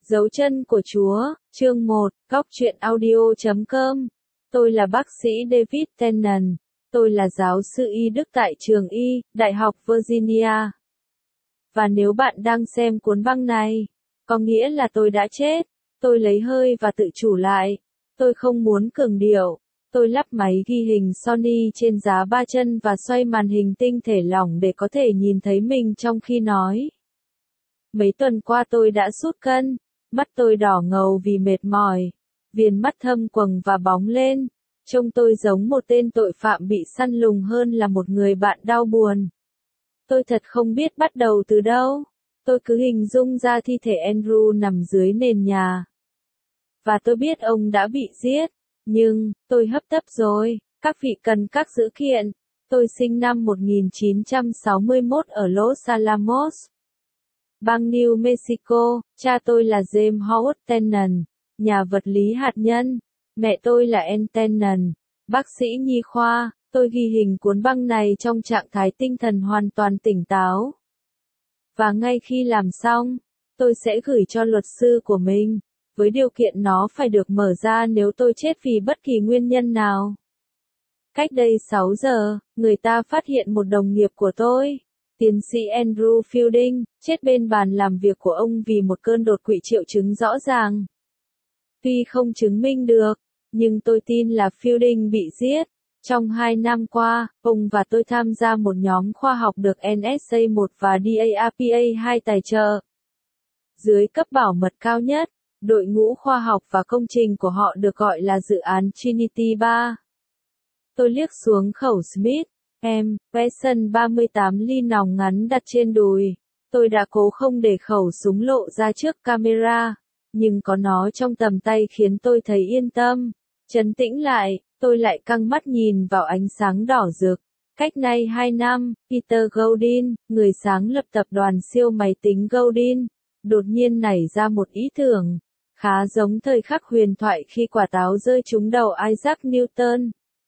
Dấu chân của Chúa, chương 1, góc truyện audio.com. Tôi là bác sĩ David Tennant. Tôi là giáo sư y Đức tại trường y, Đại học Virginia. Và nếu bạn đang xem cuốn băng này, có nghĩa là tôi đã chết. Tôi lấy hơi và tự chủ lại. Tôi không muốn cường điệu. Tôi lắp máy ghi hình Sony trên giá 3 chân và xoay màn hình tinh thể lỏng để có thể nhìn thấy mình trong khi nói. Mấy tuần qua tôi đã sút cân. Mắt tôi đỏ ngầu vì mệt mỏi. Viền mắt thâm quầng và bóng lên. Trông tôi giống một tên tội phạm bị săn lùng hơn là một người bạn đau buồn. Tôi thật không biết bắt đầu từ đâu. Tôi cứ hình dung ra thi thể Andrew nằm dưới nền nhà. Và tôi biết ông đã bị giết. Nhưng, tôi hấp tấp rồi. Các vị cần các dữ kiện. Tôi sinh năm 1961 ở Los Alamos, bang New Mexico. Cha tôi là James Howard Tennant, nhà vật lý hạt nhân. Mẹ tôi là Ann Tennant, bác sĩ nhi khoa. Tôi ghi hình cuốn băng này trong trạng thái tinh thần hoàn toàn tỉnh táo. Và ngay khi làm xong, tôi sẽ gửi cho luật sư của mình, với điều kiện nó phải được mở ra nếu tôi chết vì bất kỳ nguyên nhân nào. Cách đây 6 giờ, người ta phát hiện một đồng nghiệp của tôi, tiến sĩ Andrew Fielding, chết bên bàn làm việc của ông vì một cơn đột quỵ triệu chứng rõ ràng. Tuy không chứng minh được, nhưng tôi tin là Fielding bị giết. Trong 2 năm qua, ông và tôi tham gia một nhóm khoa học được NSA-1 và DARPA-2 tài trợ. Dưới cấp bảo mật cao nhất, đội ngũ khoa học và công trình của họ được gọi là dự án Trinity 3. Tôi liếc xuống khẩu Smith & Wesson 38 ly nòng ngắn đặt trên đùi. Tôi đã cố không để khẩu súng lộ ra trước camera, nhưng có nó trong tầm tay khiến tôi thấy yên tâm. Trấn tĩnh lại, tôi lại căng mắt nhìn vào ánh sáng đỏ rực. Cách nay 2 năm, Peter Godin, người sáng lập tập đoàn siêu máy tính Godin, đột nhiên nảy ra một ý tưởng, khá giống thời khắc huyền thoại khi quả táo rơi trúng đầu Isaac Newton.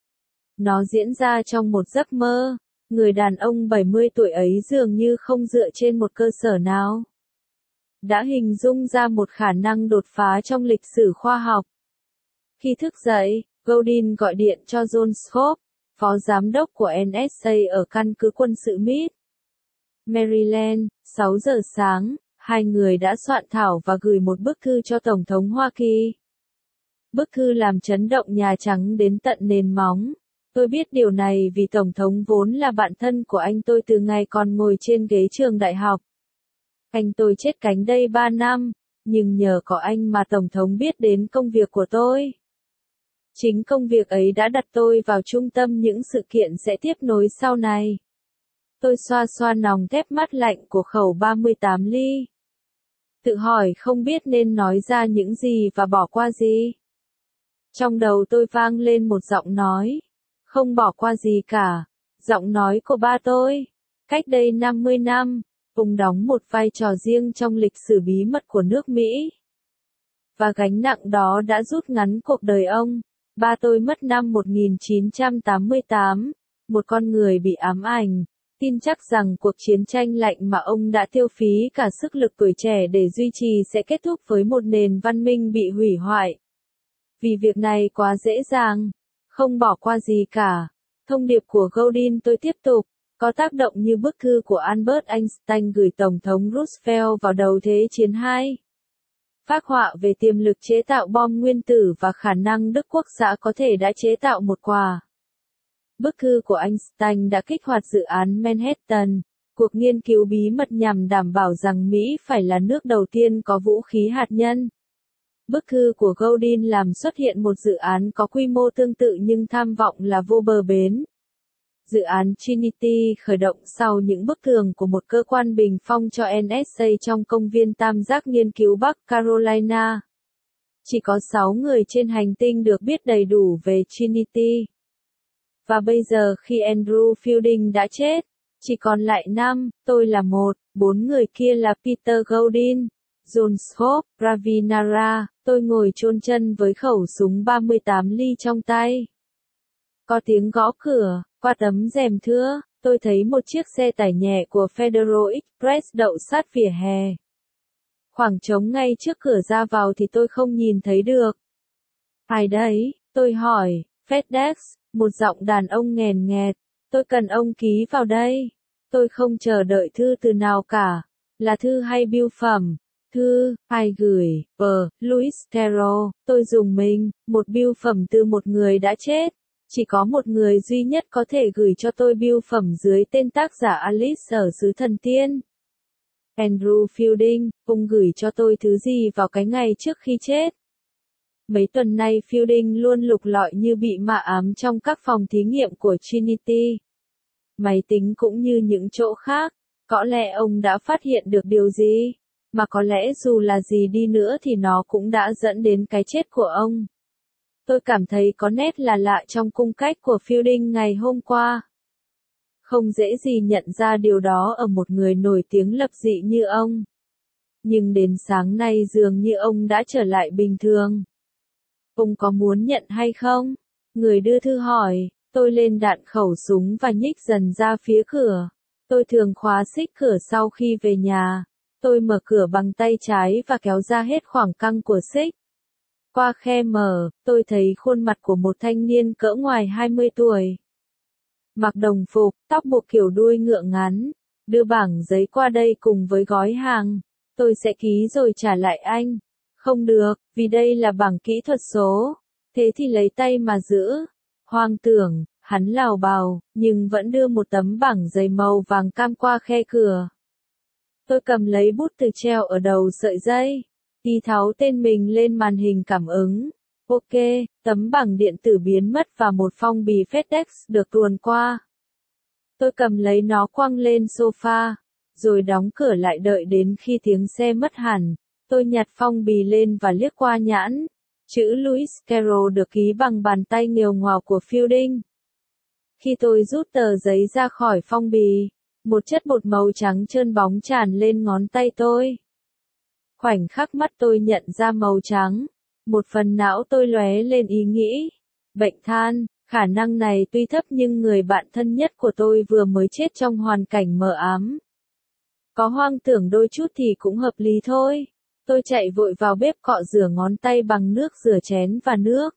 Nó diễn ra trong một giấc mơ. Người đàn ông 70 tuổi ấy dường như không dựa trên một cơ sở nào đã hình dung ra một khả năng đột phá trong lịch sử khoa học. Khi thức dậy, Godin gọi điện cho John Scott, phó giám đốc của NSA ở căn cứ quân sự Meade, Maryland. 6 giờ sáng, hai người đã soạn thảo và gửi một bức thư cho Tổng thống Hoa Kỳ. Bức thư làm chấn động Nhà Trắng đến tận nền móng. Tôi biết điều này vì Tổng thống vốn là bạn thân của anh tôi từ ngày còn ngồi trên ghế trường đại học. Anh tôi chết cánh đây 3 năm, nhưng nhờ có anh mà Tổng thống biết đến công việc của tôi. Chính công việc ấy đã đặt tôi vào trung tâm những sự kiện sẽ tiếp nối sau này. Tôi xoa xoa nòng thép mát lạnh của khẩu 38 ly. Tự hỏi không biết nên nói ra những gì và bỏ qua gì. Trong đầu tôi vang lên một giọng nói. Không bỏ qua gì cả. Giọng nói của ba tôi. Cách đây 50 năm, ông đóng một vai trò riêng trong lịch sử bí mật của nước Mỹ. Và gánh nặng đó đã rút ngắn cuộc đời ông. Ba tôi mất năm 1988, một con người bị ám ảnh, tin chắc rằng cuộc chiến tranh lạnh mà ông đã tiêu phí cả sức lực tuổi trẻ để duy trì sẽ kết thúc với một nền văn minh bị hủy hoại. Vì việc này quá dễ dàng, không bỏ qua gì cả. Thông điệp của Godin tôi tiếp tục, có tác động như bức thư của Albert Einstein gửi Tổng thống Roosevelt vào đầu Thế chiến II. Phác họa về tiềm lực chế tạo bom nguyên tử và khả năng Đức Quốc xã có thể đã chế tạo một quả. Bức thư của Einstein đã kích hoạt dự án Manhattan, cuộc nghiên cứu bí mật nhằm đảm bảo rằng Mỹ phải là nước đầu tiên có vũ khí hạt nhân. Bức thư của Godin làm xuất hiện một dự án có quy mô tương tự nhưng tham vọng là vô bờ bến. Dự án Trinity khởi động sau những bức tường của một cơ quan bình phong cho NSA trong công viên tam giác nghiên cứu Bắc Carolina. Chỉ có 6 người trên hành tinh được biết đầy đủ về Trinity. Và bây giờ khi Andrew Fielding đã chết, chỉ còn lại 5, tôi là 1, 4 người kia là Peter Godin, John Scott, Ravi Nara. Tôi ngồi chôn chân với khẩu súng 38 ly trong tay. Có tiếng gõ cửa, qua tấm rèm thưa, tôi thấy một chiếc xe tải nhẹ của Federal Express đậu sát vỉa hè. Khoảng trống ngay trước cửa ra vào thì tôi không nhìn thấy được. Ai đấy? Tôi hỏi. FedEx, một giọng đàn ông nghèn nghẹt. Tôi cần ông ký vào đây. Tôi không chờ đợi thư từ nào cả. Là thư hay bưu phẩm? Thư, ai gửi? Louis Carroll. Tôi dùng mình, một bưu phẩm từ một người đã chết. Chỉ có một người duy nhất có thể gửi cho tôi bưu phẩm dưới tên tác giả Alice ở xứ thần tiên. Andrew Fielding, ông gửi cho tôi thứ gì vào cái ngày trước khi chết? Mấy tuần nay Fielding luôn lục lọi như bị ma ám trong các phòng thí nghiệm của Trinity. Máy tính cũng như những chỗ khác. Có lẽ ông đã phát hiện được điều gì? Mà có lẽ dù là gì đi nữa thì nó cũng đã dẫn đến cái chết của ông. Tôi cảm thấy có nét là lạ trong cung cách của Fielding ngày hôm qua. Không dễ gì nhận ra điều đó ở một người nổi tiếng lập dị như ông. Nhưng đến sáng nay dường như ông đã trở lại bình thường. Ông có muốn nhận hay không? Người đưa thư hỏi. Tôi lên đạn khẩu súng và nhích dần ra phía cửa. Tôi thường khóa xích cửa sau khi về nhà. Tôi mở cửa bằng tay trái và kéo ra hết khoảng căng của xích. Qua khe mở, tôi thấy khuôn mặt của một thanh niên cỡ ngoài 20 tuổi. Mặc đồng phục, tóc buộc kiểu đuôi ngựa ngắn. Đưa bảng giấy qua đây cùng với gói hàng. Tôi sẽ ký rồi trả lại anh. Không được, vì đây là bảng kỹ thuật số. Thế thì lấy tay mà giữ. Hoang tưởng, hắn lảo bào, nhưng vẫn đưa một tấm bảng giấy màu vàng cam qua khe cửa. Tôi cầm lấy bút từ treo ở đầu sợi dây. Y tháo tên mình lên màn hình cảm ứng. Ok, tấm bảng điện tử biến mất và một phong bì FedEx được tuồn qua. Tôi cầm lấy nó quăng lên sofa, rồi đóng cửa lại đợi đến khi tiếng xe mất hẳn. Tôi nhặt phong bì lên và liếc qua nhãn. Chữ Louis Carroll được ký bằng bàn tay nghèo ngoào của Fielding. Khi tôi rút tờ giấy ra khỏi phong bì, một chất bột màu trắng trơn bóng tràn lên ngón tay tôi. Khoảnh khắc mắt tôi nhận ra màu trắng, một phần não tôi lóe lên ý nghĩ. Bệnh than, khả năng này tuy thấp nhưng người bạn thân nhất của tôi vừa mới chết trong hoàn cảnh mờ ám. Có hoang tưởng đôi chút thì cũng hợp lý thôi. Tôi chạy vội vào bếp cọ rửa ngón tay bằng nước rửa chén và nước.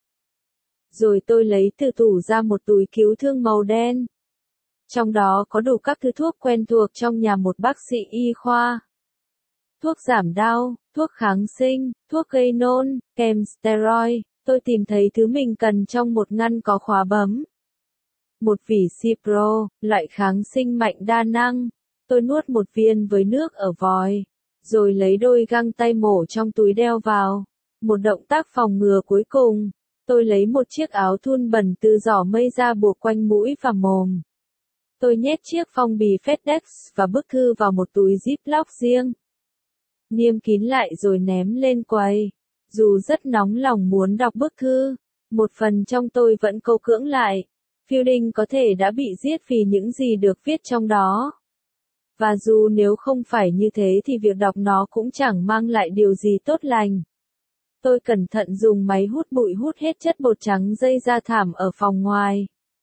Rồi tôi lấy từ tủ ra một túi cứu thương màu đen. Trong đó có đủ các thứ thuốc quen thuộc trong nhà một bác sĩ y khoa. Thuốc giảm đau, thuốc kháng sinh, thuốc gây nôn, kem steroid. Tôi tìm thấy thứ mình cần trong một ngăn có khóa bấm. Một vỉ Cipro, loại kháng sinh mạnh đa năng. Tôi nuốt một viên với nước ở vòi. Rồi lấy đôi găng tay mổ trong túi đeo vào. Một động tác phòng ngừa cuối cùng. Tôi lấy một chiếc áo thun bẩn từ giỏ mây ra buộc quanh mũi và mồm. Tôi nhét chiếc phong bì FedEx và bức thư vào một túi Ziploc riêng. Niêm kín lại rồi ném lên quầy. Dù rất nóng lòng muốn đọc bức thư, một phần trong tôi vẫn câu cưỡng lại. Fielding có thể đã bị giết vì những gì được viết trong đó. Và dù nếu không phải như thế thì việc đọc nó cũng chẳng mang lại điều gì tốt lành. Tôi cẩn thận dùng máy hút bụi hút hết chất bột trắng dây ra thảm ở phòng ngoài.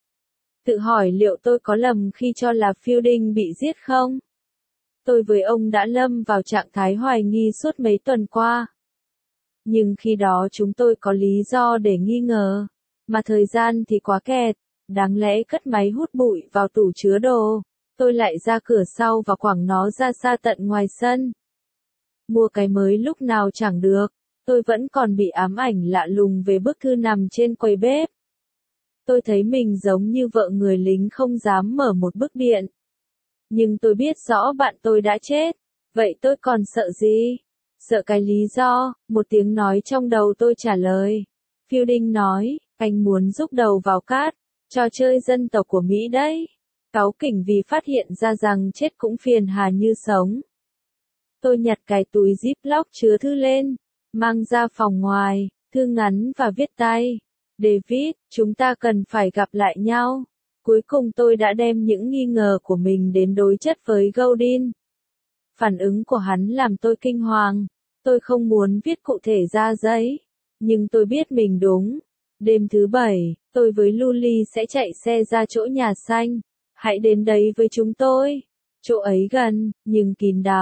Tự hỏi liệu tôi có lầm khi cho là Fielding bị giết không? Tôi với ông đã lâm vào trạng thái hoài nghi suốt mấy tuần qua. Nhưng khi đó chúng tôi có lý do để nghi ngờ. Mà thời gian thì quá kẹt. Đáng lẽ cất máy hút bụi vào tủ chứa đồ. Tôi lại ra cửa sau và quẳng nó ra xa tận ngoài sân. Mua cái mới lúc nào chẳng được. Tôi vẫn còn bị ám ảnh lạ lùng về bức thư nằm trên quầy bếp. Tôi thấy mình giống như vợ người lính không dám mở một bức điện. Nhưng tôi biết rõ bạn tôi đã chết. Vậy tôi còn sợ gì? Sợ cái lý do, một tiếng nói trong đầu tôi trả lời. Fielding nói, anh muốn rúc đầu vào cát, trò chơi dân tộc của Mỹ đấy. Cáu kỉnh vì phát hiện ra rằng chết cũng phiền hà như sống. Tôi nhặt cái túi Ziploc chứa thư lên, mang ra phòng ngoài, thư ngắn và viết tay. David, chúng ta cần phải gặp lại nhau. Cuối cùng tôi đã đem những nghi ngờ của mình đến đối chất với Gaudin. Phản ứng của hắn làm tôi kinh hoàng. Tôi không muốn viết cụ thể ra giấy. Nhưng tôi biết mình đúng. Đêm thứ 7, tôi với Luli sẽ chạy xe ra chỗ nhà xanh. Hãy đến đấy với chúng tôi. Chỗ ấy gần, nhưng kín đáo.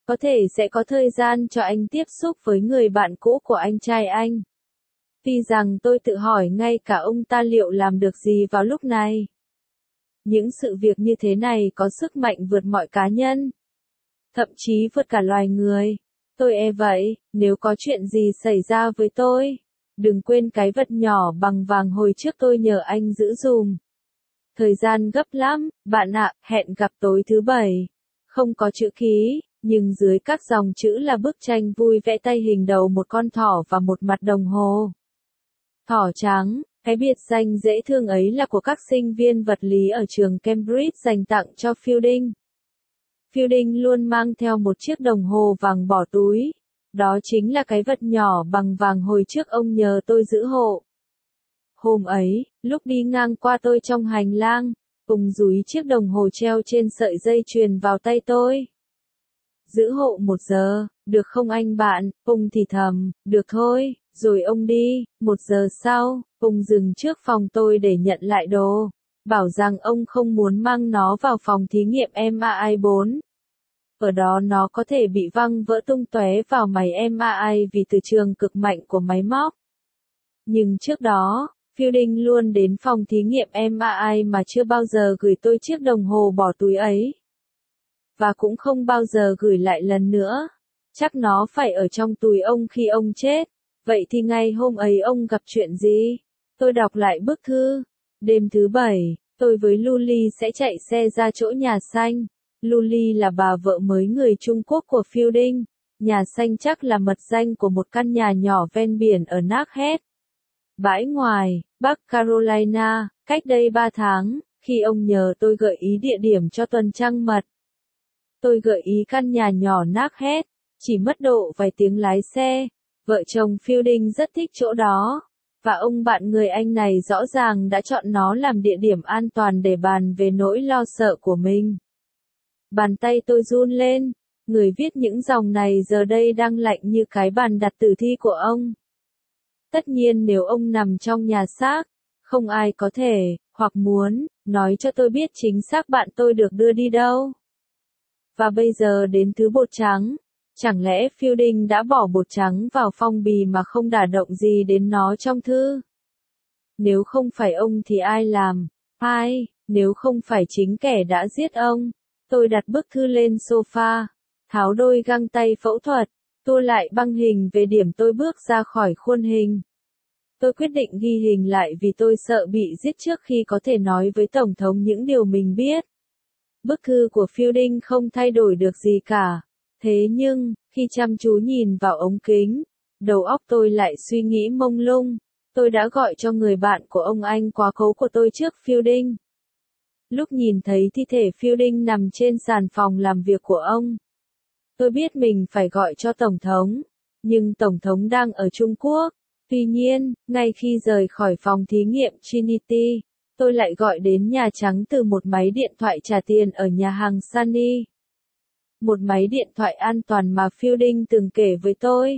có thể sẽ có thời gian cho anh tiếp xúc với người bạn cũ của anh trai anh. Tuy rằng tôi tự hỏi ngay cả ông ta liệu làm được gì vào lúc này. Những sự việc như thế này có sức mạnh vượt mọi cá nhân. Thậm chí vượt cả loài người. Tôi vậy, nếu có chuyện gì xảy ra với tôi, đừng quên cái vật nhỏ bằng vàng hồi trước tôi nhờ anh giữ dùm. Thời gian gấp lắm, bạn ạ, hẹn gặp tối thứ Bảy. Không có chữ ký, nhưng dưới các dòng chữ là bức tranh vui vẽ tay hình đầu một con thỏ và một mặt đồng hồ. Thỏ trắng, cái biệt danh dễ thương ấy là của các sinh viên vật lý ở trường Cambridge dành tặng cho Fielding. Fielding luôn mang theo một chiếc đồng hồ vàng bỏ túi. Đó chính là cái vật nhỏ bằng vàng hồi trước ông nhờ tôi giữ hộ. Hôm ấy, lúc đi ngang qua tôi trong hành lang, Phùng dúi chiếc đồng hồ treo trên sợi dây chuyền vào tay tôi. Giữ hộ 1 giờ, được không anh bạn? Phùng thì thầm, được thôi, rồi ông đi. 1 giờ sau, Phùng dừng trước phòng tôi để nhận lại đồ, bảo rằng ông không muốn mang nó vào phòng thí nghiệm MRI 4. Ở đó nó có thể bị văng vỡ tung tóe vào máy MRI vì từ trường cực mạnh của máy móc. Nhưng trước đó, Fielding luôn đến phòng thí nghiệm MRI mà chưa bao giờ gửi tôi chiếc đồng hồ bỏ túi ấy. Và cũng không bao giờ gửi lại lần nữa. Chắc nó phải ở trong túi ông khi ông chết. Vậy thì ngày hôm ấy ông gặp chuyện gì? Tôi đọc lại bức thư. Đêm thứ Bảy, tôi với Luli sẽ chạy xe ra chỗ nhà xanh. Luli là bà vợ mới người Trung Quốc của Fielding. Nhà xanh chắc là mật danh của một căn nhà nhỏ ven biển ở Knockhead, bãi ngoài, Bắc Carolina, cách đây 3 tháng, khi ông nhờ tôi gợi ý địa điểm cho tuần trăng mật. Tôi gợi ý căn nhà nhỏ Knockhead, chỉ mất độ vài tiếng lái xe. Vợ chồng Fielding rất thích chỗ đó, và ông bạn người Anh này rõ ràng đã chọn nó làm địa điểm an toàn để bàn về nỗi lo sợ của mình. Bàn tay tôi run lên, người viết những dòng này giờ đây đang lạnh như cái bàn đặt tử thi của ông. Tất nhiên nếu ông nằm trong nhà xác, không ai có thể, hoặc muốn, nói cho tôi biết chính xác bạn tôi được đưa đi đâu. Và bây giờ đến thứ bột trắng. Chẳng lẽ Fielding đã bỏ bột trắng vào phong bì mà không đả động gì đến nó trong thư? Nếu không phải ông thì ai làm? Ai? Nếu không phải chính kẻ đã giết ông? Tôi đặt bức thư lên sofa, tháo đôi găng tay phẫu thuật, tua lại băng hình về điểm tôi bước ra khỏi khuôn hình. Tôi quyết định ghi hình lại vì tôi sợ bị giết trước khi có thể nói với Tổng thống những điều mình biết. Bức thư của Fielding không thay đổi được gì cả. Thế nhưng, khi chăm chú nhìn vào ống kính, đầu óc tôi lại suy nghĩ mông lung. Tôi đã gọi cho người bạn của ông anh quá cố của tôi trước Fielding. Lúc nhìn thấy thi thể Fielding nằm trên sàn phòng làm việc của ông, tôi biết mình phải gọi cho Tổng thống, nhưng Tổng thống đang ở Trung Quốc. Tuy nhiên, ngay khi rời khỏi phòng thí nghiệm Trinity, tôi lại gọi đến Nhà Trắng từ một máy điện thoại trả tiền ở nhà hàng Sunny. Một máy điện thoại an toàn mà Fielding từng kể với tôi.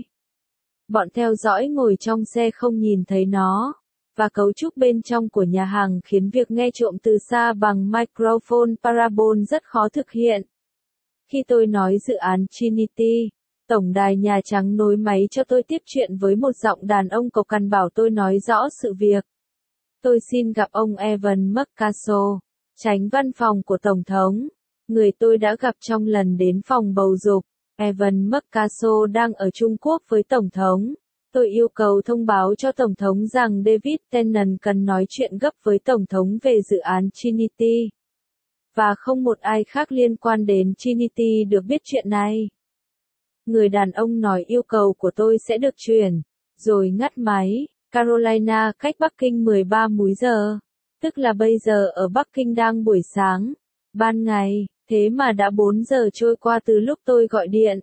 Bọn theo dõi ngồi trong xe không nhìn thấy nó, và cấu trúc bên trong của nhà hàng khiến việc nghe trộm từ xa bằng microphone parabol rất khó thực hiện. Khi tôi nói dự án Trinity, Tổng đài Nhà Trắng nối máy cho tôi tiếp chuyện với một giọng đàn ông cộc cằn bảo tôi nói rõ sự việc. Tôi xin gặp ông Evan McCastle, Chánh văn phòng của Tổng thống, người tôi đã gặp trong lần đến phòng bầu dục. Evan McCastle đang ở Trung Quốc với Tổng thống. Tôi yêu cầu thông báo cho Tổng thống rằng David Tennant cần nói chuyện gấp với Tổng thống về dự án Trinity. Và không một ai khác liên quan đến Trinity được biết chuyện này. Người đàn ông nói yêu cầu của tôi sẽ được chuyển, rồi ngắt máy. Carolina cách Bắc Kinh 13 múi giờ. Tức là bây giờ ở Bắc Kinh đang buổi sáng, ban ngày, thế mà đã 4 giờ trôi qua từ lúc tôi gọi điện.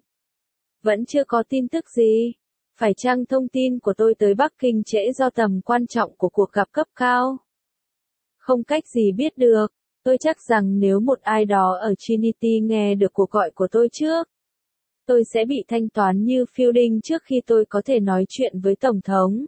Vẫn chưa có tin tức gì. Phải chăng thông tin của tôi tới Bắc Kinh trễ do tầm quan trọng của cuộc gặp cấp cao? Không cách gì biết được. Tôi chắc rằng nếu một ai đó ở Trinity nghe được cuộc gọi của tôi trước, tôi sẽ bị thanh toán như Fielding trước khi tôi có thể nói chuyện với Tổng thống.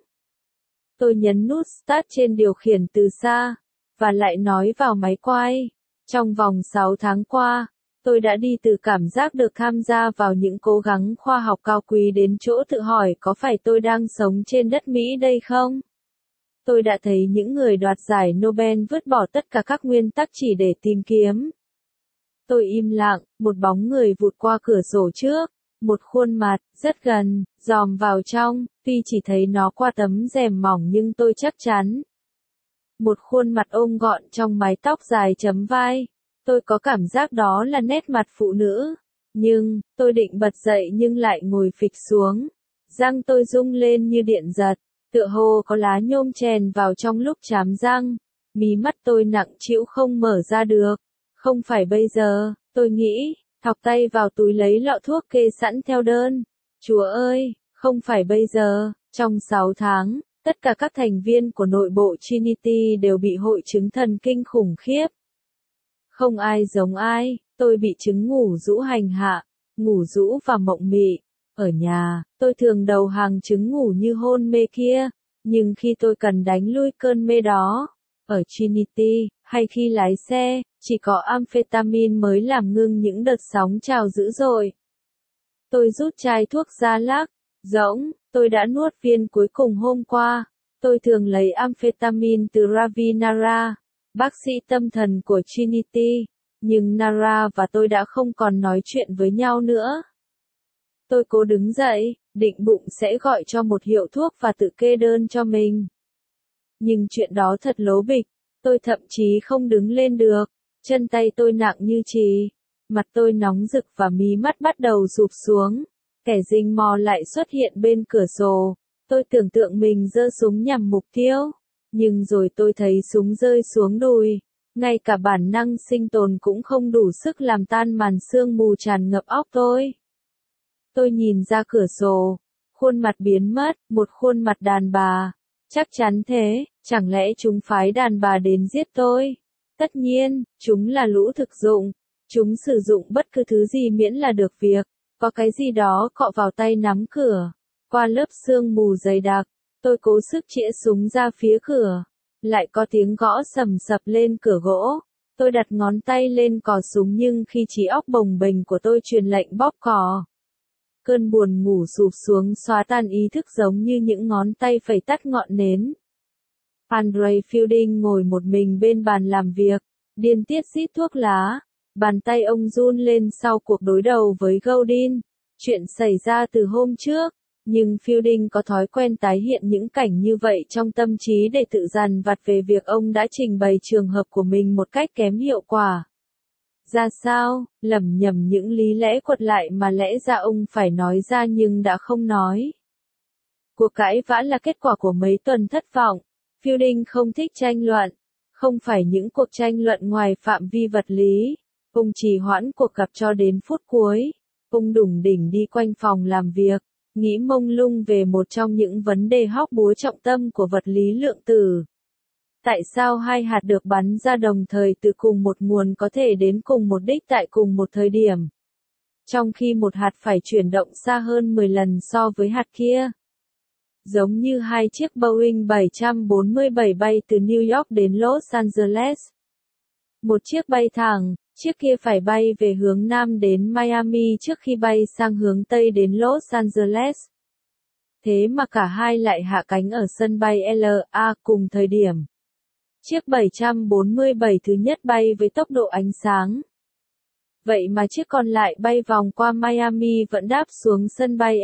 Tôi nhấn nút Start trên điều khiển từ xa, và lại nói vào máy quay. Trong vòng 6 tháng qua, Tôi đã đi từ cảm giác được tham gia vào những cố gắng khoa học cao quý đến chỗ tự hỏi có phải tôi đang sống trên đất Mỹ đây không? Tôi đã thấy những người đoạt giải Nobel vứt bỏ tất cả các nguyên tắc chỉ để tìm kiếm. Tôi im lặng, một bóng người vụt qua cửa sổ trước, một khuôn mặt, rất gần, dòm vào trong, tuy chỉ thấy nó qua tấm rèm mỏng nhưng tôi chắc chắn. Một khuôn mặt ôm gọn trong mái tóc dài chấm vai. Tôi có cảm giác đó là nét mặt phụ nữ. Nhưng, tôi định bật dậy nhưng lại ngồi phịch xuống. Răng tôi rung lên như điện giật, tựa hồ có lá nhôm chèn vào trong lúc chám răng. Mí mắt tôi nặng trĩu không mở ra được. Không phải bây giờ, tôi nghĩ, thọc tay vào túi lấy lọ thuốc kê sẵn theo đơn. Chúa ơi, không phải bây giờ, trong 6 tháng, tất cả các thành viên của nội bộ Trinity đều bị hội chứng thần kinh khủng khiếp. Không ai giống ai, tôi bị chứng ngủ rũ hành hạ, ngủ rũ và mộng mị. Ở nhà, tôi thường đầu hàng chứng ngủ như hôn mê kia, nhưng khi tôi cần đánh lui cơn mê đó, ở Trinity, hay khi lái xe, chỉ có amphetamine mới làm ngưng những đợt sóng trào dữ dội. Tôi rút chai thuốc ra lắc, rỗng, tôi đã nuốt viên cuối cùng hôm qua. Tôi thường lấy amphetamine từ Ravi Nara, bác sĩ tâm thần của Trinity, nhưng Nara và tôi đã không còn nói chuyện với nhau nữa. Tôi cố đứng dậy, định bụng sẽ gọi cho một hiệu thuốc và tự kê đơn cho mình. Nhưng chuyện đó thật lố bịch, tôi thậm chí không đứng lên được, chân tay tôi nặng như chì, mặt tôi nóng rực và mí mắt bắt đầu rụp xuống. Kẻ rình mò lại xuất hiện bên cửa sổ, tôi tưởng tượng mình giơ súng nhằm mục tiêu, nhưng rồi tôi thấy súng rơi xuống đùi, ngay cả bản năng sinh tồn cũng không đủ sức làm tan màn sương mù tràn ngập óc tôi. Tôi nhìn ra cửa sổ, khuôn mặt biến mất, một khuôn mặt đàn bà. Chắc chắn thế, chẳng lẽ chúng phái đàn bà đến giết tôi? Tất nhiên, chúng là lũ thực dụng. Chúng sử dụng bất cứ thứ gì miễn là được việc. Có cái gì đó cọ vào tay nắm cửa. Qua lớp sương mù dày đặc, tôi cố sức chĩa súng ra phía cửa. Lại có tiếng gõ sầm sập lên cửa gỗ. Tôi đặt ngón tay lên cò súng nhưng khi trí óc bồng bềnh của tôi truyền lệnh bóp cò. Cơn buồn ngủ sụp xuống xóa tan ý thức giống như những ngón tay phẩy tắt ngọn nến. Andre Fielding ngồi một mình bên bàn làm việc, điên tiết rít thuốc lá. Bàn tay ông run lên sau cuộc đối đầu với Godin. Chuyện xảy ra từ hôm trước, nhưng Fielding có thói quen tái hiện những cảnh như vậy trong tâm trí để tự dằn vặt về việc ông đã trình bày trường hợp của mình một cách kém hiệu quả. Ra sao, lẩm nhẩm những lý lẽ quật lại mà lẽ ra ông phải nói ra nhưng đã không nói. Cuộc cãi vã là kết quả của mấy tuần thất vọng. Fielding không thích tranh luận. Không phải những cuộc tranh luận ngoài phạm vi vật lý. Ông trì hoãn cuộc gặp cho đến phút cuối. Ông đủng đỉnh đi quanh phòng làm việc, nghĩ mông lung về một trong những vấn đề hóc búa trọng tâm của vật lý lượng tử. Tại sao hai hạt được bắn ra đồng thời từ cùng một nguồn có thể đến cùng một đích tại cùng một thời điểm? Trong khi một hạt phải chuyển động xa hơn 10 lần so với hạt kia. Giống như hai chiếc Boeing 747 bay từ New York đến Los Angeles. Một chiếc bay thẳng, chiếc kia phải bay về hướng Nam đến Miami trước khi bay sang hướng Tây đến Los Angeles. Thế mà cả hai lại hạ cánh ở sân bay LA cùng thời điểm. Chiếc 747 thứ nhất bay với tốc độ ánh sáng. Vậy mà chiếc còn lại bay vòng qua Miami vẫn đáp xuống sân bay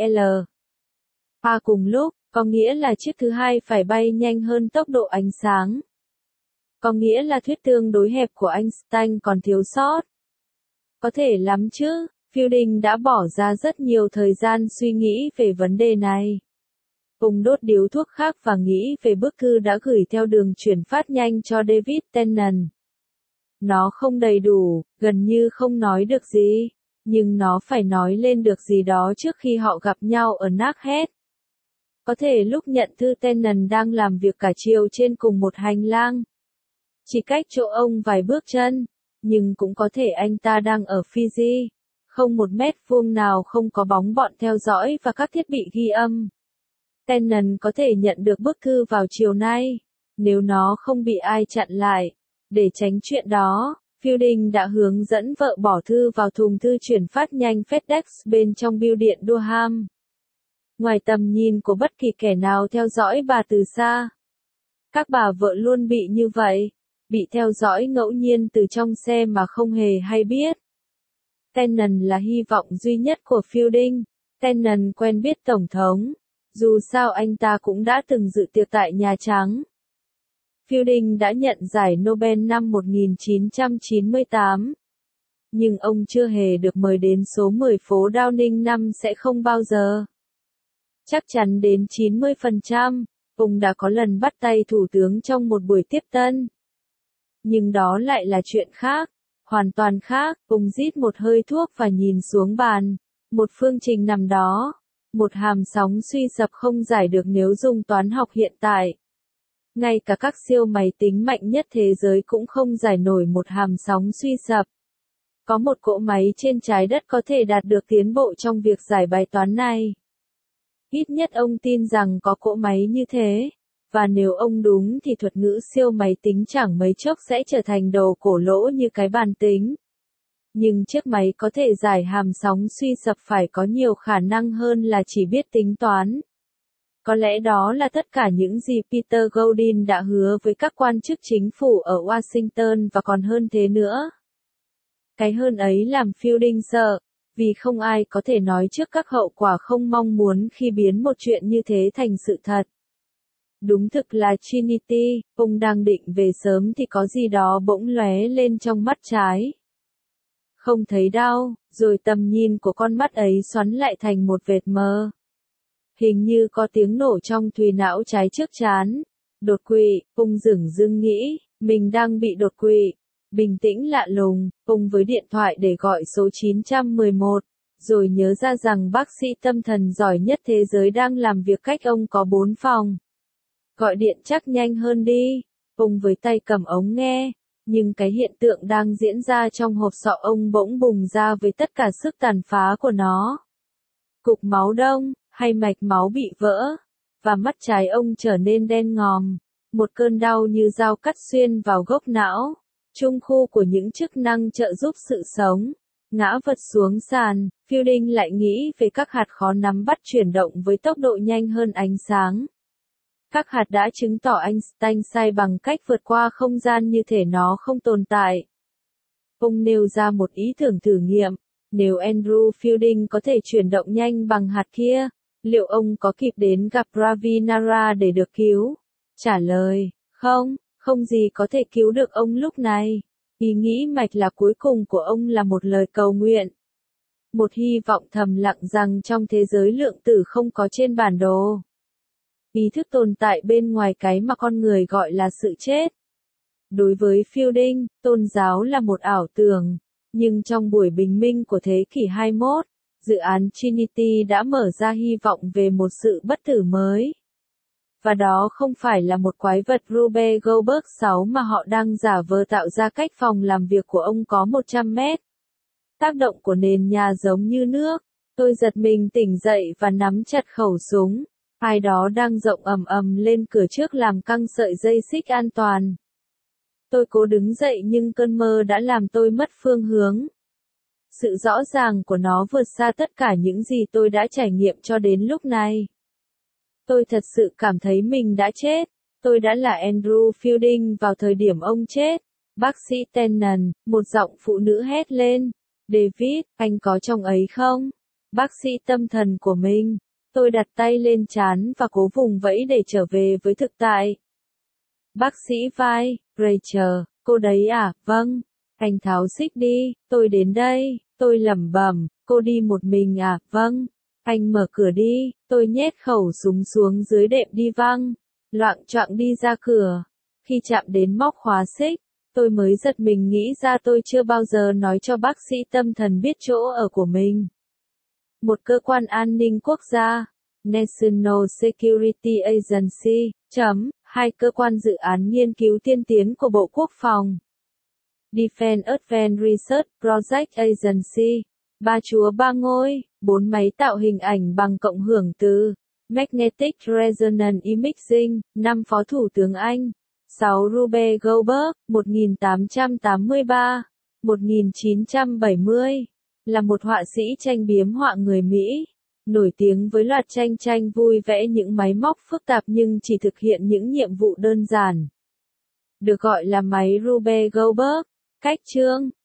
LA cùng lúc, có nghĩa là chiếc thứ hai phải bay nhanh hơn tốc độ ánh sáng. Có nghĩa là thuyết tương đối hẹp của Einstein còn thiếu sót. Có thể lắm chứ, Fielding đã bỏ ra rất nhiều thời gian suy nghĩ về vấn đề này. Ông đốt điếu thuốc khác và nghĩ về bức thư đã gửi theo đường chuyển phát nhanh cho David Tennant. Nó không đầy đủ, gần như không nói được gì, nhưng nó phải nói lên được gì đó trước khi họ gặp nhau ở Nugget. Có thể lúc nhận thư Tennant đang làm việc cả chiều trên cùng một hành lang. Chỉ cách chỗ ông vài bước chân, nhưng cũng có thể anh ta đang ở Fiji. Không một mét vuông nào không có bóng bọn theo dõi và các thiết bị ghi âm. Tennant có thể nhận được bức thư vào chiều nay, nếu nó không bị ai chặn lại. Để tránh chuyện đó, Fielding đã hướng dẫn vợ bỏ thư vào thùng thư chuyển phát nhanh FedEx bên trong bưu điện Durham. Ngoài tầm nhìn của bất kỳ kẻ nào theo dõi bà từ xa. Các bà vợ luôn bị như vậy, bị theo dõi ngẫu nhiên từ trong xe mà không hề hay biết. Tennant là hy vọng duy nhất của Fielding. Tennant quen biết Tổng thống, dù sao anh ta cũng đã từng dự tiệc tại Nhà Trắng. Fielding đã nhận giải Nobel năm 1998. Nhưng ông chưa hề được mời đến số 10 phố Downing năm sẽ không bao giờ. Chắc chắn đến 90%, ông đã có lần bắt tay thủ tướng trong một buổi tiếp tân. Nhưng đó lại là chuyện khác, hoàn toàn khác. Ông rít một hơi thuốc và nhìn xuống bàn. Một phương trình nằm đó. Một hàm sóng suy sập không giải được nếu dùng toán học hiện tại. Ngay cả các siêu máy tính mạnh nhất thế giới cũng không giải nổi một hàm sóng suy sập. Có một cỗ máy trên trái đất có thể đạt được tiến bộ trong việc giải bài toán này. Ít nhất ông tin rằng có cỗ máy như thế. Và nếu ông đúng thì thuật ngữ siêu máy tính chẳng mấy chốc sẽ trở thành đồ cổ lỗ như cái bàn tính. Nhưng chiếc máy có thể giải hàm sóng suy sập phải có nhiều khả năng hơn là chỉ biết tính toán. Có lẽ đó là tất cả những gì Peter Godin đã hứa với các quan chức chính phủ ở Washington và còn hơn thế nữa. Cái hơn ấy làm Fielding sợ, vì không ai có thể nói trước các hậu quả không mong muốn khi biến một chuyện như thế thành sự thật. Đúng thực là Trinity, ông đang định về sớm thì có gì đó bỗng lóe lên trong mắt trái. Không thấy đau, rồi tầm nhìn của con mắt ấy xoắn lại thành một vệt mờ. Hình như có tiếng nổ trong thùy não trái trước trán. Đột quỵ, ông dửng dưng nghĩ, mình đang bị đột quỵ. Bình tĩnh lạ lùng, ông với điện thoại để gọi số 911, rồi nhớ ra rằng bác sĩ tâm thần giỏi nhất thế giới đang làm việc cách ông có 4 phòng. Gọi điện chắc nhanh hơn đi, ông với tay cầm ống nghe, nhưng cái hiện tượng đang diễn ra trong hộp sọ ông bỗng bùng ra với tất cả sức tàn phá của nó. Cục máu đông, hay mạch máu bị vỡ, và mắt trái ông trở nên đen ngòm, một cơn đau như dao cắt xuyên vào gốc não, trung khu của những chức năng trợ giúp sự sống. Ngã vật xuống sàn, Fielding lại nghĩ về các hạt khó nắm bắt chuyển động với tốc độ nhanh hơn ánh sáng. Các hạt đã chứng tỏ Einstein sai bằng cách vượt qua không gian như thể nó không tồn tại. Ông nêu ra một ý tưởng thử nghiệm, nếu Andrew Fielding có thể chuyển động nhanh bằng hạt kia, liệu ông có kịp đến gặp Ravi Nara để được cứu? Trả lời, không, không gì có thể cứu được ông lúc này. Ý nghĩ mạch lạc cuối cùng của ông là một lời cầu nguyện. Một hy vọng thầm lặng rằng trong thế giới lượng tử không có trên bản đồ. Ý thức tồn tại bên ngoài cái mà con người gọi là sự chết. Đối với Fielding, tôn giáo là một ảo tưởng, nhưng trong buổi bình minh của thế kỷ 21, dự án Trinity đã mở ra hy vọng về một sự bất tử mới. Và đó không phải là một quái vật Rube Goldberg 6 mà họ đang giả vờ tạo ra cách phòng làm việc của ông có 100 mét. Tác động của nền nhà giống như nước. Tôi giật mình tỉnh dậy và nắm chặt khẩu súng. Ai đó đang rộng ầm ầm lên cửa trước làm căng sợi dây xích an toàn. Tôi cố đứng dậy nhưng cơn mơ đã làm tôi mất phương hướng. Sự rõ ràng của nó vượt xa tất cả những gì tôi đã trải nghiệm cho đến lúc này. Tôi thật sự cảm thấy mình đã chết. Tôi đã là Andrew Fielding vào thời điểm ông chết. Bác sĩ Tennant, một giọng phụ nữ hét lên. David, anh có trong ấy không? Bác sĩ tâm thần của mình. Tôi đặt tay lên trán và cố vùng vẫy để trở về với thực tại. Bác sĩ vai, Rachel, cô đấy à? Vâng. Anh tháo xích đi, tôi đến đây, tôi lẩm bẩm, cô đi một mình à? Vâng. Anh mở cửa đi, tôi nhét khẩu súng xuống dưới đệm đi văng, loạng choạng đi ra cửa. Khi chạm đến móc khóa xích, tôi mới giật mình nghĩ ra tôi chưa bao giờ nói cho bác sĩ tâm thần biết chỗ ở của mình. Một cơ quan an ninh quốc gia, National Security Agency, hai cơ quan dự án nghiên cứu tiên tiến của Bộ Quốc phòng. Defense Advanced Research Project Agency, ba chúa ba ngôi, 4 máy tạo hình ảnh bằng cộng hưởng từ Magnetic Resonance Imaging, 5 Phó Thủ tướng Anh, 6 Rube Goldberg, 1883, 1970, là một họa sĩ tranh biếm họa người Mỹ, nổi tiếng với loạt tranh vui vẽ những máy móc phức tạp nhưng chỉ thực hiện những nhiệm vụ đơn giản. Được gọi là máy Rube Goldberg. Cách chương